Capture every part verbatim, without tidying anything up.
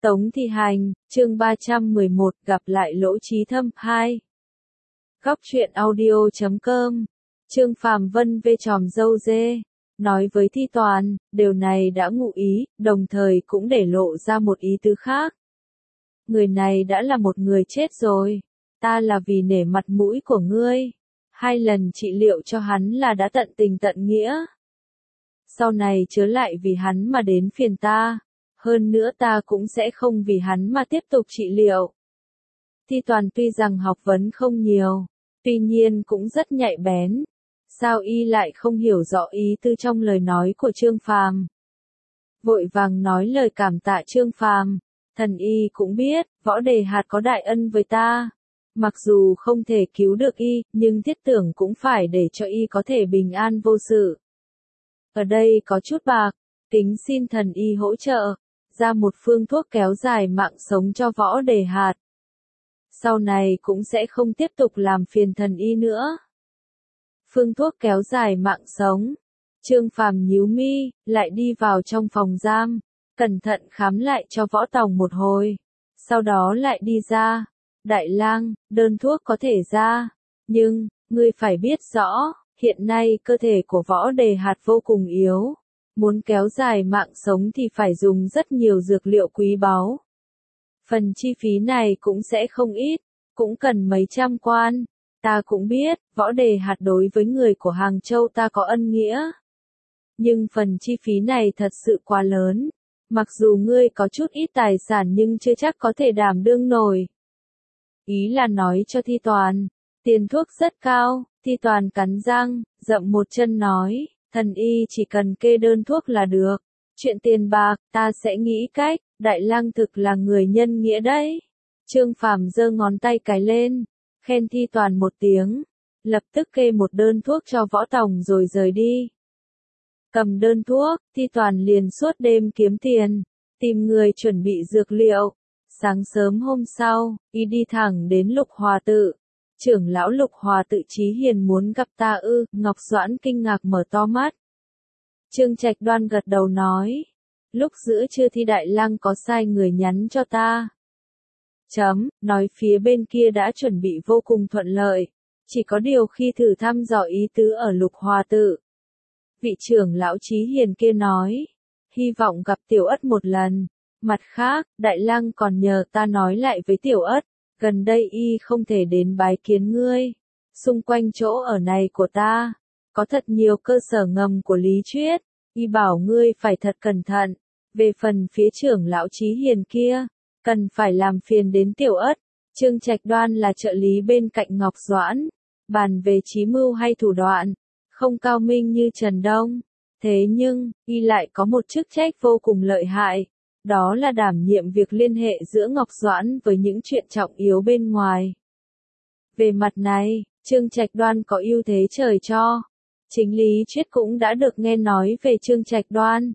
Tống Thi Hành, chương ba trăm mười một, gặp lại Lỗ Chí Thâm, hai. Góc truyện audio chấm com, Trương Phàm Vân vê tròm dâu dê, nói với Thi Toàn, điều này đã ngụ ý, đồng thời cũng để lộ ra một ý tứ khác. Người này đã là một người chết rồi, ta là vì nể mặt mũi của ngươi. Hai lần trị liệu cho hắn là đã tận tình tận nghĩa. Sau này chớ lại vì hắn mà đến phiền ta. Hơn nữa ta cũng sẽ không vì hắn mà tiếp tục trị liệu. Thi Toàn tuy rằng học vấn không nhiều, tuy nhiên cũng rất nhạy bén. Sao y lại không hiểu rõ ý tư trong lời nói của Trương Phàm? Vội vàng nói lời cảm tạ Trương Phàm, thần y cũng biết, Võ Đề Hạt có đại ân với ta. Mặc dù không thể cứu được y, nhưng thiết tưởng cũng phải để cho y có thể bình an vô sự. Ở đây có chút bạc, kính xin thần y hỗ trợ, ra một phương thuốc kéo dài mạng sống cho Võ Đề Hạt. Sau này cũng sẽ không tiếp tục làm phiền thần y nữa. Phương thuốc kéo dài mạng sống. Trương Phàm nhíu mi, lại đi vào trong phòng giam, cẩn thận khám lại cho Võ Tòng một hồi. Sau đó lại đi ra. Đại lang, đơn thuốc có thể ra, nhưng, ngươi phải biết rõ, hiện nay cơ thể của Võ Đề Hạt vô cùng yếu. Muốn kéo dài mạng sống thì phải dùng rất nhiều dược liệu quý báu. Phần chi phí này cũng sẽ không ít, cũng cần mấy trăm quan. Ta cũng biết, Võ Đề Hạt đối với người của Hàng Châu ta có ân nghĩa. Nhưng phần chi phí này thật sự quá lớn. Mặc dù ngươi có chút ít tài sản nhưng chưa chắc có thể đảm đương nổi. Ý là nói cho Thi Toàn, tiền thuốc rất cao. Thi Toàn cắn răng, dậm một chân nói, thần y chỉ cần kê đơn thuốc là được. Chuyện tiền bạc, ta sẽ nghĩ cách. Đại lang thực là người nhân nghĩa đấy. Trương Phàm giơ ngón tay cái lên, khen Thi Toàn một tiếng, lập tức kê một đơn thuốc cho Võ Tòng rồi rời đi. Cầm đơn thuốc, Thi Toàn liền suốt đêm kiếm tiền, tìm người chuẩn bị dược liệu. Sáng sớm hôm sau, y đi thẳng đến Lục Hòa Tự. Trưởng lão Lục Hòa Tự Chí Hiền muốn gặp ta ư? Ngọc Doãn kinh ngạc mở to mắt. Trương Trạch Đoan gật đầu nói, lúc giữa trưa Thi đại lang có sai người nhắn cho ta. Chấm, nói phía bên kia đã chuẩn bị vô cùng thuận lợi, chỉ có điều khi thử thăm dò ý tứ ở Lục Hòa Tự. Vị trưởng lão Chí Hiền kia nói, hy vọng gặp Tiểu Ất một lần. Mặt khác, Đại lang còn nhờ ta nói lại với Tiểu Ất, gần đây y không thể đến bái kiến ngươi. Xung quanh chỗ ở này của ta, có thật nhiều cơ sở ngầm của lý thuyết, y bảo ngươi phải thật cẩn thận. Về phần phía trưởng lão Chí Hiền kia, cần phải làm phiền đến Tiểu Ất. Trương Trạch Đoan là trợ lý bên cạnh Ngọc Doãn, bàn về trí mưu hay thủ đoạn, không cao minh như Trần Đông. Thế nhưng, y lại có một chức trách vô cùng lợi hại. Đó là đảm nhiệm việc liên hệ giữa Ngọc Doãn với những chuyện trọng yếu bên ngoài. Về mặt này, Trương Trạch Đoan có ưu thế trời cho. Chính Lý Triết cũng đã được nghe nói về Trương Trạch Đoan.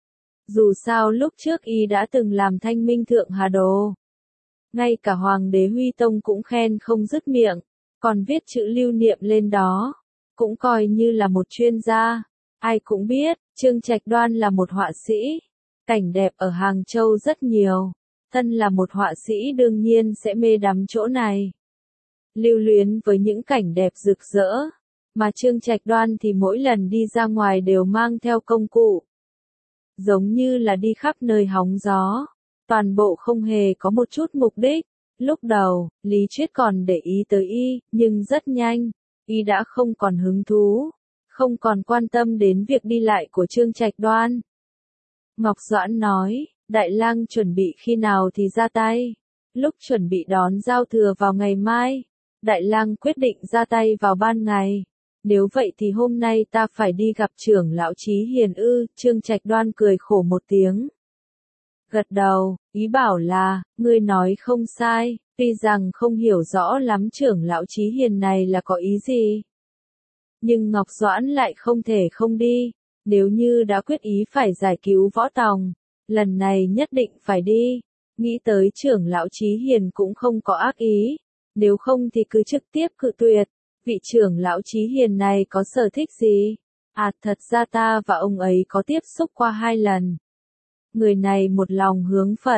Dù sao lúc trước y đã từng làm Thanh Minh Thượng Hà Đồ. Ngay cả Hoàng đế Huy Tông cũng khen không dứt miệng, còn viết chữ lưu niệm lên đó. Cũng coi như là một chuyên gia. Ai cũng biết, Trương Trạch Đoan là một họa sĩ. Cảnh đẹp ở Hàng Châu rất nhiều, thân là một họa sĩ đương nhiên sẽ mê đắm chỗ này. Lưu luyến với những cảnh đẹp rực rỡ, mà Trương Trạch Đoan thì mỗi lần đi ra ngoài đều mang theo công cụ. Giống như là đi khắp nơi hóng gió, toàn bộ không hề có một chút mục đích. Lúc đầu, Lý Triết còn để ý tới y, nhưng rất nhanh, y đã không còn hứng thú, không còn quan tâm đến việc đi lại của Trương Trạch Đoan. Ngọc Doãn nói, Đại lang chuẩn bị khi nào thì ra tay. Lúc chuẩn bị đón giao thừa vào ngày mai, Đại lang quyết định ra tay vào ban ngày. Nếu vậy thì hôm nay ta phải đi gặp trưởng lão Chí Hiền ư? Trương Trạch Đoan cười khổ một tiếng. Gật đầu, ý bảo là, ngươi nói không sai, tuy rằng không hiểu rõ lắm trưởng lão Chí Hiền này là có ý gì. Nhưng Ngọc Doãn lại không thể không đi. Nếu như đã quyết ý phải giải cứu Võ Tòng, lần này nhất định phải đi. Nghĩ tới trưởng lão Chí Hiền cũng không có ác ý, nếu không thì cứ trực tiếp cự tuyệt. Vị trưởng lão Chí Hiền này có sở thích gì? À, thật ra ta và ông ấy có tiếp xúc qua hai lần. Người này một lòng hướng Phật,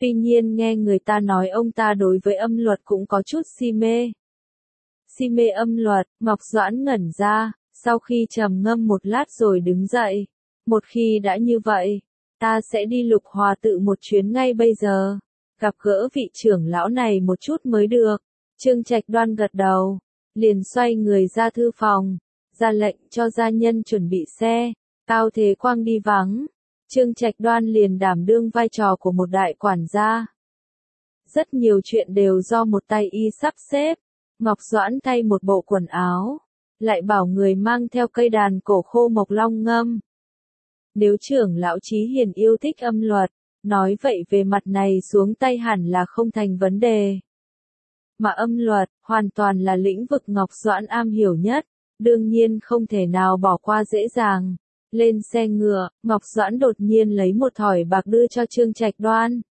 Tuy nhiên nghe người ta nói ông ta đối với âm luật cũng có chút si mê. Si mê âm luật, Ngọc Doãn ngẩn ra, sau khi trầm ngâm một lát rồi đứng dậy. Một khi đã như vậy, ta sẽ đi Lục Hòa tự một chuyến ngay bây giờ. Gặp gỡ vị trưởng lão này một chút mới được. Trương Trạch Đoan gật đầu, liền xoay người ra thư phòng, ra lệnh cho gia nhân chuẩn bị xe. Cao Thế Quang đi vắng, Trương Trạch Đoan liền đảm đương vai trò của một đại quản gia. Rất nhiều chuyện đều do một tay y sắp xếp. Ngọc Doãn thay một bộ quần áo, lại bảo người mang theo cây đàn cổ khô mộc long ngâm. Nếu trưởng lão Chí Hiền yêu thích âm luật, nói vậy về mặt này xuống tay hẳn là không thành vấn đề. Mà âm luật, hoàn toàn là lĩnh vực Ngọc Doãn am hiểu nhất, đương nhiên không thể nào bỏ qua dễ dàng. Lên xe ngựa, Ngọc Doãn đột nhiên lấy một thỏi bạc đưa cho Trương Trạch Đoan.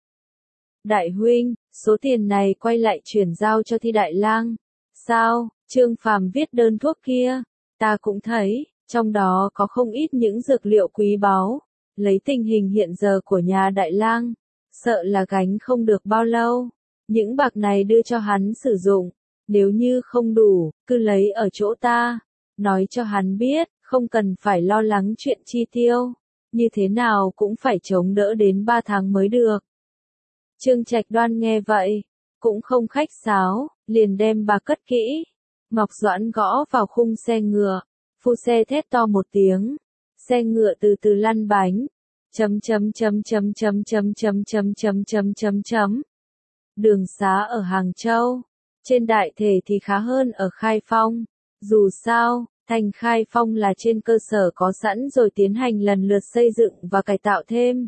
Đại huynh, số tiền này quay lại chuyển giao cho Thi Đại Lang. Sao, Trương Phàm viết đơn thuốc kia, ta cũng thấy, trong đó có không ít những dược liệu quý báu. Lấy tình hình hiện giờ của nhà Đại Lang, sợ là gánh không được bao lâu. Những bạc này đưa cho hắn sử dụng, nếu như không đủ, cứ lấy ở chỗ ta. Nói cho hắn biết, không cần phải lo lắng chuyện chi tiêu, như thế nào cũng phải chống đỡ đến ba tháng mới được. Trương Trạch Đoan nghe vậy, cũng không khách sáo, liền đem bạc cất kỹ. Ngọc Doãn gõ vào khung xe ngựa, phu xe thét to một tiếng, xe ngựa từ từ lăn bánh. Chấm chấm chấm chấm chấm chấm chấm chấm chấm chấm chấm chấm. Đường xá ở Hàng Châu, trên đại thể thì khá hơn ở Khai Phong. Dù sao, thành Khai Phong là trên cơ sở có sẵn rồi tiến hành lần lượt xây dựng và cải tạo thêm.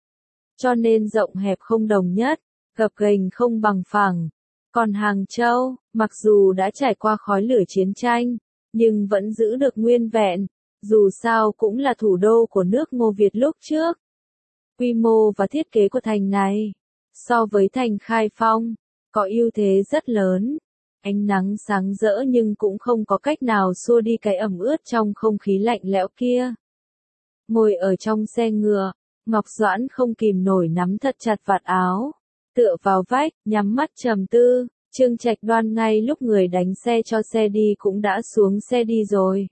Cho nên rộng hẹp không đồng nhất, gập ghềnh không bằng phẳng. Còn Hàng Châu, mặc dù đã trải qua khói lửa chiến tranh, nhưng vẫn giữ được nguyên vẹn, dù sao cũng là thủ đô của nước Ngô Việt lúc trước. Quy mô và thiết kế của thành này, so với thành Khai Phong, có ưu thế rất lớn. Ánh nắng sáng rỡ nhưng cũng không có cách nào xua đi cái ẩm ướt trong không khí lạnh lẽo kia. Ngồi ở trong xe ngựa, Ngọc Doãn không kìm nổi nắm thật chặt vạt áo, tựa vào vách, nhắm mắt trầm tư. Trương Trạch Đoan ngay lúc người đánh xe cho xe đi cũng đã xuống xe đi rồi.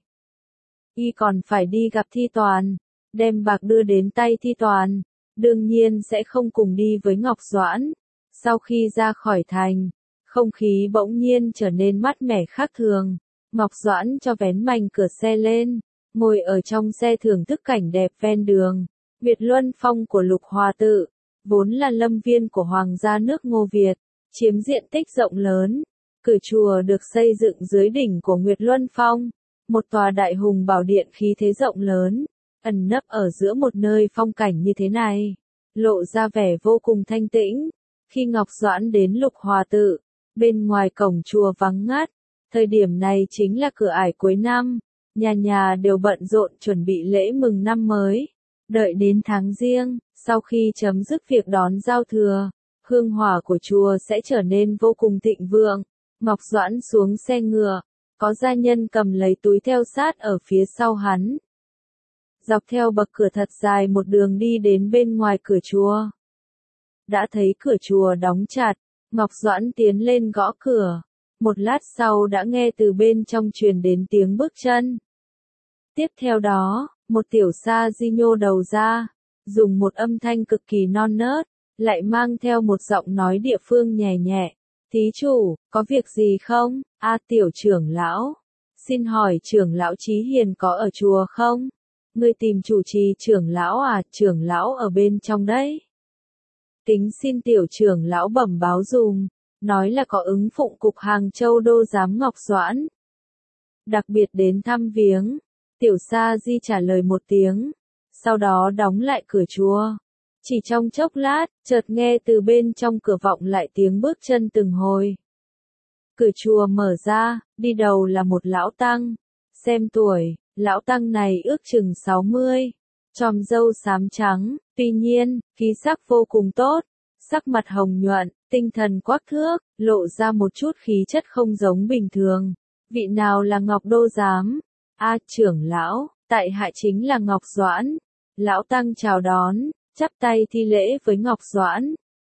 Y còn phải đi gặp Thi Toàn, đem bạc đưa đến tay Thi Toàn, đương nhiên sẽ không cùng đi với Ngọc Doãn. Sau khi ra khỏi thành, không khí bỗng nhiên trở nên mát mẻ khác thường. Ngọc Doãn cho vén mành cửa xe lên, ngồi ở trong xe thưởng thức cảnh đẹp ven đường. Việt Luân Phong của Lục Hòa tự, vốn là lâm viên của Hoàng gia nước Ngô Việt, chiếm diện tích rộng lớn. Cửa chùa được xây dựng dưới đỉnh của Nguyệt Luân Phong, một tòa đại hùng bảo điện khí thế rộng lớn, ẩn nấp ở giữa một nơi phong cảnh như thế này, lộ ra vẻ vô cùng thanh tĩnh. Khi Ngọc Doãn đến Lục Hòa tự, bên ngoài cổng chùa vắng ngắt, thời điểm này chính là cửa ải cuối năm, nhà nhà đều bận rộn chuẩn bị lễ mừng năm mới. Đợi đến tháng Giêng, sau khi chấm dứt việc đón giao thừa, hương hỏa của chùa sẽ trở nên vô cùng thịnh vượng. Ngọc Doãn xuống xe ngựa, có gia nhân cầm lấy túi theo sát ở phía sau hắn. Dọc theo bậc cửa thật dài một đường đi đến bên ngoài cửa chùa. Đã thấy cửa chùa đóng chặt, Ngọc Doãn tiến lên gõ cửa. Một lát sau đã nghe từ bên trong truyền đến tiếng bước chân. Tiếp theo đó, một tiểu sa di nhô đầu ra, dùng một âm thanh cực kỳ non nớt, lại mang theo một giọng nói địa phương nhẹ nhẹ. Thí chủ, có việc gì không? A tiểu trưởng lão. Xin hỏi trưởng lão Chí Hiền có ở chùa không? Ngươi tìm chủ trì trưởng lão à? Trưởng lão ở bên trong đấy. Kính xin tiểu trưởng lão bẩm báo dùm, nói là có ứng phụng cục Hàng Châu đô giám Ngọc Doãn. Đặc biệt đến thăm viếng. Tiểu Sa Di trả lời một tiếng, sau đó đóng lại cửa chùa. Chỉ trong chốc lát, chợt nghe từ bên trong cửa vọng lại tiếng bước chân từng hồi. Cửa chùa mở ra, đi đầu là một lão tăng. Xem tuổi, lão tăng này ước chừng sáu mươi, chòm râu xám trắng, tuy nhiên, khí sắc vô cùng tốt, sắc mặt hồng nhuận, tinh thần quắc thước, lộ ra một chút khí chất không giống bình thường. Vị nào là Ngọc Đô giám? A trưởng lão, tại hạ chính là Ngọc Doãn. Lão tăng chào đón, chắp tay thi lễ với Ngọc Doãn.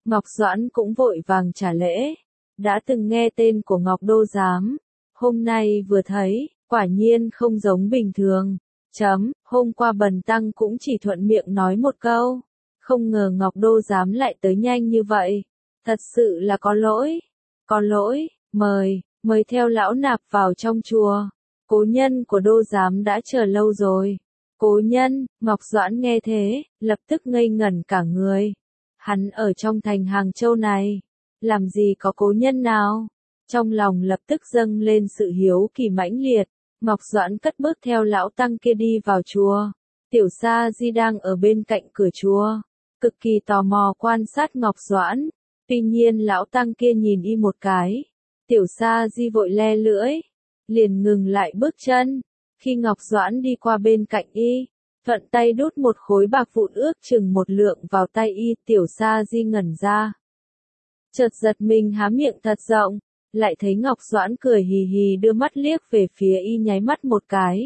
Ngọc Doãn cũng vội vàng trả lễ. Đã từng nghe tên của Ngọc Đô Giám. Hôm nay vừa thấy, quả nhiên không giống bình thường. Chấm, hôm qua Bần Tăng cũng chỉ thuận miệng nói một câu. Không ngờ Ngọc Đô Giám lại tới nhanh như vậy. Thật sự là có lỗi. Có lỗi, mời, mời theo lão nạp vào trong chùa. Cố nhân của Đô Giám đã chờ lâu rồi. Cố nhân, Ngọc Doãn nghe thế, lập tức ngây ngẩn cả người. Hắn ở trong thành Hàng Châu này, làm gì có cố nhân nào? Trong lòng lập tức dâng lên sự hiếu kỳ mãnh liệt. Ngọc Doãn cất bước theo lão tăng kia đi vào chùa. Tiểu Sa Di đang ở bên cạnh cửa chùa, cực kỳ tò mò quan sát Ngọc Doãn. Tuy nhiên lão tăng kia nhìn y một cái. Tiểu Sa Di vội le lưỡi, liền ngừng lại bước chân. Khi Ngọc Doãn đi qua bên cạnh y, thuận tay đút một khối bạc vụn ước chừng một lượng vào tay y. Tiểu Sa Di ngẩn ra, chợt giật mình há miệng thật rộng, lại thấy Ngọc Doãn cười hì hì đưa mắt liếc về phía y nháy mắt một cái.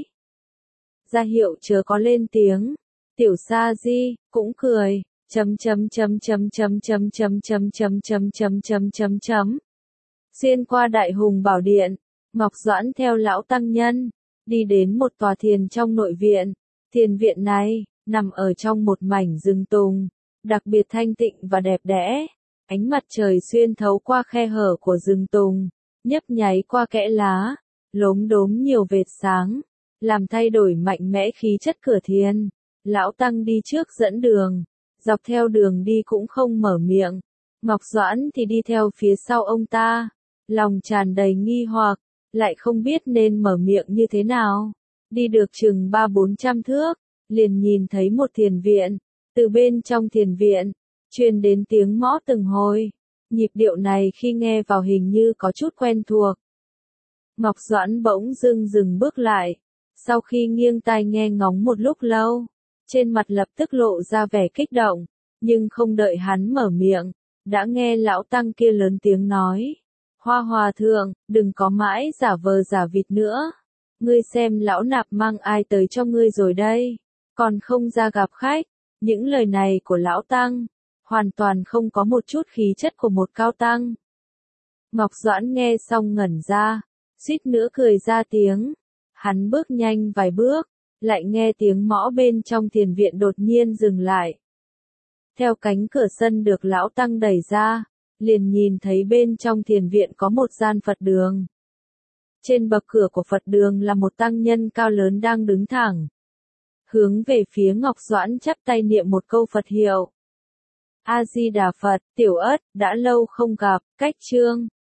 Ra hiệu chớ có lên tiếng. Tiểu Sa Di cũng cười, chấm chấm chấm chấm chấm chấm chấm chấm chấm chấm chấm chấm chấm chấm. Xuyên qua Đại Hùng Bảo Điện, Ngọc Doãn theo lão tăng nhân đi đến một tòa thiền trong nội viện. Thiền viện này nằm ở trong một mảnh rừng tùng, đặc biệt thanh tịnh và đẹp đẽ. Ánh mặt trời xuyên thấu qua khe hở của rừng tùng, nhấp nháy qua kẽ lá, lốm đốm nhiều vệt sáng, làm thay đổi mạnh mẽ khí chất cửa thiền. Lão tăng đi trước dẫn đường, dọc theo đường đi cũng không mở miệng. Ngọc Doãn thì đi theo phía sau ông ta, lòng tràn đầy nghi hoặc, lại không biết nên mở miệng như thế nào. Đi được chừng ba bốn trăm thước, liền nhìn thấy một thiền viện. Từ bên trong thiền viện, truyền đến tiếng mõ từng hồi. Nhịp điệu này khi nghe vào hình như có chút quen thuộc. Ngọc Doãn bỗng dưng dừng bước lại. Sau khi nghiêng tai nghe ngóng một lúc lâu, trên mặt lập tức lộ ra vẻ kích động. Nhưng không đợi hắn mở miệng, đã nghe lão tăng kia lớn tiếng nói. Hoa hòa thượng, đừng có mãi giả vờ giả vịt nữa. Ngươi xem lão nạp mang ai tới cho ngươi rồi đây, còn không ra gặp khách. Những lời này của lão tăng, hoàn toàn không có một chút khí chất của một cao tăng. Ngọc Doãn nghe xong ngẩn ra, suýt nữa cười ra tiếng. Hắn bước nhanh vài bước, lại nghe tiếng mõ bên trong thiền viện đột nhiên dừng lại. Theo cánh cửa sân được lão tăng đẩy ra, liền nhìn thấy bên trong thiền viện có một gian Phật đường. Trên bậc cửa của Phật đường là một tăng nhân cao lớn đang đứng thẳng, hướng về phía Ngọc Doãn chắp tay niệm một câu Phật hiệu. A Di Đà Phật, Tiểu Ất, đã lâu không gặp, cách chương.